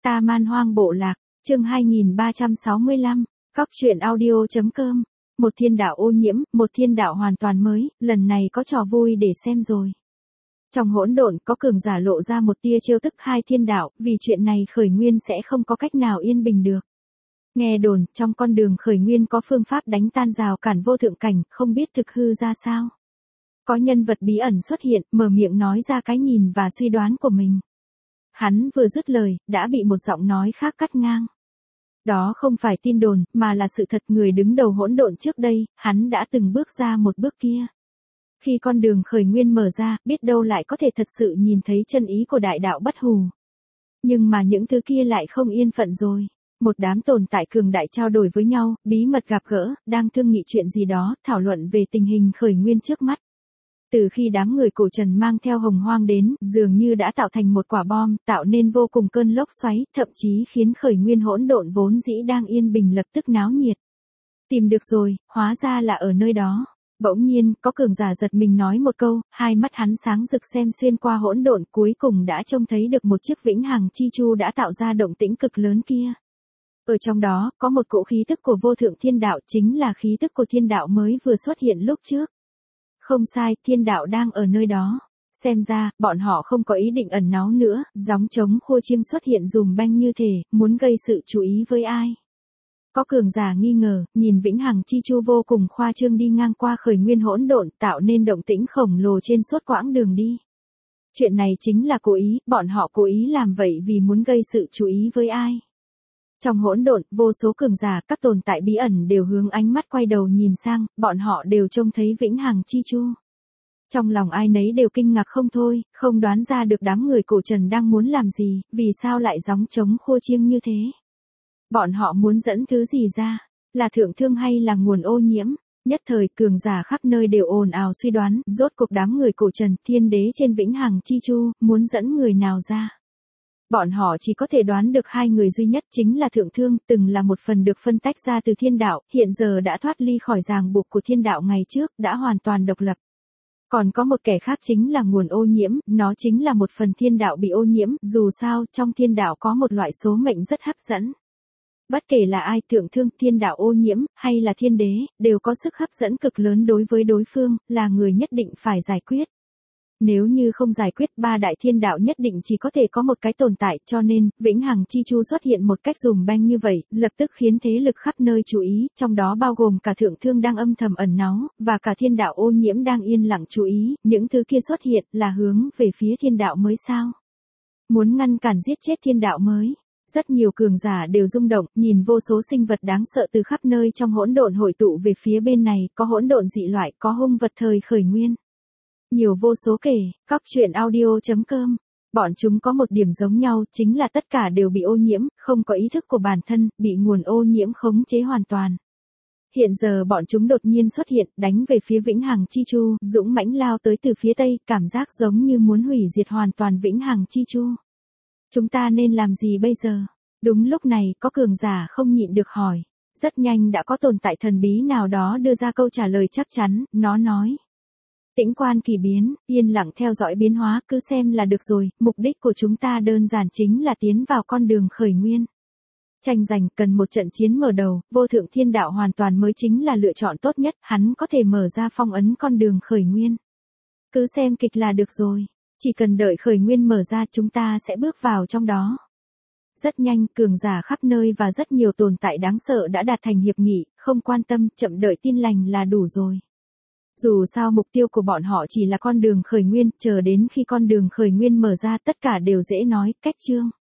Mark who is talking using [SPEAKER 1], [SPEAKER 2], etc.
[SPEAKER 1] Ta Man Hoang Bộ Lạc, chương 2365, Cóc truyện audio.com. Một thiên đạo ô nhiễm, một thiên đạo hoàn toàn mới, lần này có trò vui để xem rồi. Trong hỗn độn có cường giả lộ ra một tia trêu tức hai thiên đạo, vì chuyện này khởi nguyên sẽ không có cách nào yên bình được. Nghe đồn, trong con đường khởi nguyên có phương pháp đánh tan rào cản vô thượng cảnh, không biết thực hư ra sao. Có nhân vật bí ẩn xuất hiện, mở miệng nói ra cái nhìn và suy đoán của mình. Hắn vừa dứt lời, đã bị một giọng nói khác cắt ngang. Đó không phải tin đồn, mà là sự thật. Người đứng đầu hỗn độn trước đây, hắn đã từng bước ra một bước kia. Khi con đường khởi nguyên mở ra, biết đâu lại có thể thật sự nhìn thấy chân ý của đại đạo bất hủ. Nhưng mà những thứ kia lại không yên phận rồi. Một đám tồn tại cường đại trao đổi với nhau, bí mật gặp gỡ, đang thương nghị chuyện gì đó, thảo luận về tình hình khởi nguyên trước mắt. Từ khi đám người cổ trần mang theo hồng hoang đến, dường như đã tạo thành một quả bom, tạo nên vô cùng cơn lốc xoáy, thậm chí khiến khởi nguyên hỗn độn vốn dĩ đang yên bình lập tức náo nhiệt. Tìm được rồi, hóa ra là ở nơi đó. Bỗng nhiên, có cường giả giật mình nói một câu, hai mắt hắn sáng rực xem xuyên qua hỗn độn, cuối cùng đã trông thấy được một chiếc vĩnh hằng chi chu đã tạo ra động tĩnh cực lớn kia. Ở trong đó, có một cỗ khí tức của vô thượng thiên đạo, chính là khí tức của thiên đạo mới vừa xuất hiện lúc trước. Không sai, thiên đạo đang ở nơi đó. Xem ra, bọn họ không có ý định ẩn náu nữa, gióng trống khua chiêng xuất hiện dùm beng như thể, muốn gây sự chú ý với ai. Có cường giả nghi ngờ, nhìn vĩnh hằng chi chu vô cùng khoa trương đi ngang qua khởi nguyên hỗn độn, tạo nên động tĩnh khổng lồ trên suốt quãng đường đi. Chuyện này chính là cố ý, bọn họ cố ý làm vậy vì muốn gây sự chú ý với ai. Trong hỗn độn, vô số cường giả, các tồn tại bí ẩn đều hướng ánh mắt quay đầu nhìn sang, bọn họ đều trông thấy vĩnh hằng chi chu. Trong lòng ai nấy đều kinh ngạc không thôi, không đoán ra được đám người cổ trần đang muốn làm gì, vì sao lại gióng trống khua chiêng như thế. Bọn họ muốn dẫn thứ gì ra, là thượng thương hay là nguồn ô nhiễm. Nhất thời cường giả khắp nơi đều ồn ào suy đoán, rốt cuộc đám người cổ trần thiên đế trên vĩnh hằng chi chu, muốn dẫn người nào ra. Bọn họ chỉ có thể đoán được hai người duy nhất chính là thượng thương, từng là một phần được phân tách ra từ thiên đạo, hiện giờ đã thoát ly khỏi ràng buộc của thiên đạo ngày trước, đã hoàn toàn độc lập. Còn có một kẻ khác chính là nguồn ô nhiễm, nó chính là một phần thiên đạo bị ô nhiễm, dù sao, trong thiên đạo có một loại số mệnh rất hấp dẫn. Bất kể là ai, thượng thương, thiên đạo ô nhiễm, hay là thiên đế, đều có sức hấp dẫn cực lớn đối với đối phương, là người nhất định phải giải quyết. Nếu như không giải quyết, ba đại thiên đạo nhất định chỉ có thể có một cái tồn tại, cho nên, vĩnh hằng chi chu xuất hiện một cách dùm beng như vậy, lập tức khiến thế lực khắp nơi chú ý, trong đó bao gồm cả thượng thương đang âm thầm ẩn náu, và cả thiên đạo ô nhiễm đang yên lặng chú ý, những thứ kia xuất hiện là hướng về phía thiên đạo mới sao? Muốn ngăn cản giết chết thiên đạo mới. Rất nhiều cường giả đều rung động, nhìn vô số sinh vật đáng sợ từ khắp nơi trong hỗn độn hội tụ về phía bên này, có hỗn độn dị loại, có hung vật thời khởi nguyên. Nhiều vô số kể, Cóc truyện audio.com. Bọn chúng có một điểm giống nhau, chính là tất cả đều bị ô nhiễm, không có ý thức của bản thân, bị nguồn ô nhiễm khống chế hoàn toàn. Hiện giờ bọn chúng đột nhiên xuất hiện, đánh về phía vĩnh hằng chi chu, dũng mãnh lao tới từ phía tây, cảm giác giống như muốn hủy diệt hoàn toàn vĩnh hằng chi chu. Chúng ta nên làm gì bây giờ? Đúng lúc này, có cường giả không nhịn được hỏi. Rất nhanh đã có tồn tại thần bí nào đó đưa ra câu trả lời chắc chắn, nó nói. Tĩnh quan kỳ biến, yên lặng theo dõi biến hóa, cứ xem là được rồi, mục đích của chúng ta đơn giản chính là tiến vào con đường khởi nguyên. Tranh giành cần một trận chiến mở đầu, vô thượng thiên đạo hoàn toàn mới chính là lựa chọn tốt nhất, hắn có thể mở ra phong ấn con đường khởi nguyên. Cứ xem kịch là được rồi, chỉ cần đợi khởi nguyên mở ra chúng ta sẽ bước vào trong đó. Rất nhanh, cường giả khắp nơi và rất nhiều tồn tại đáng sợ đã đạt thành hiệp nghị, không quan tâm, chậm đợi tin lành là đủ rồi. Dù sao mục tiêu của bọn họ chỉ là con đường khởi nguyên, chờ đến khi con đường khởi nguyên mở ra tất cả đều dễ nói, cách chương.